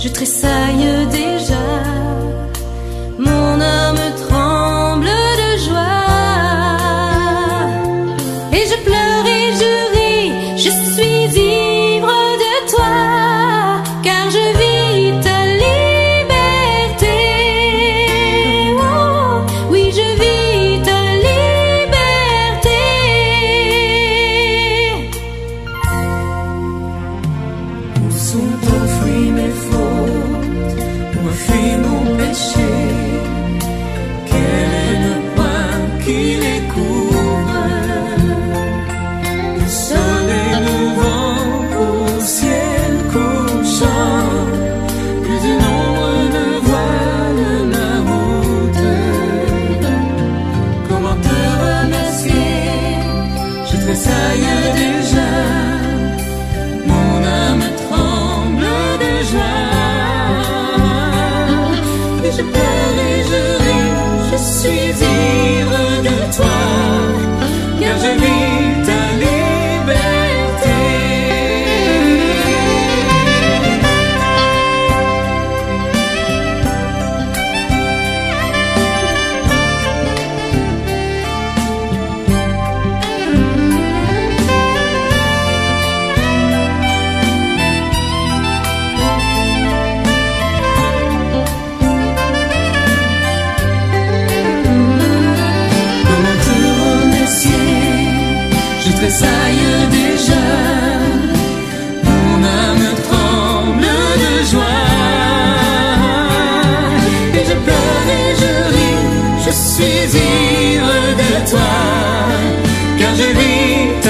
je tressaille déjà, mon âme tremble de joie, et je pleure et je ris, je suis ivre de toi, car je vis ta liberté. Oh, oui, je vis ta liberté. Où sont enfouies mes fautes, où fuit mon péché? Quel est le point qui les couvre? Le soleil levant au ciel couchant, plus de nombre ne voilent ma route. Comment te remercier? Je tressaille déjà, mon âme tremble de joie, et je pleure et je ris, je suis ivre de toi, car je vis ta liberté. Comment te remercier? Je tressaille déjà, mon âme tremble de joie, et je pleure et je ris, je suis ivre de toi, car je vis ta